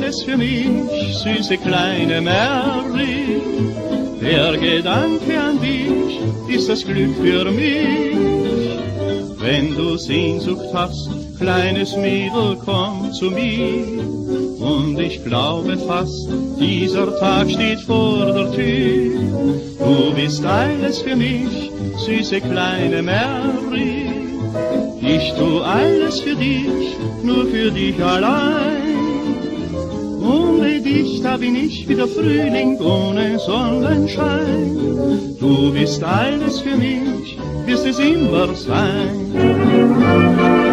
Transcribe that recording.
alles für mich, süße kleine Mary. Der Gedanke an dich ist das Glück für mich. Wenn du Sehnsucht hast, kleines Mädel, komm zu mir. Und ich glaube fast, dieser Tag steht vor der Tür. Du bist alles für mich, süße kleine Mary. Ich tu alles für dich, nur für dich allein. Ohne dich, da bin ich wie der Frühling ohne Sonnenschein. Du bist alles für mich, wirst es immer sein.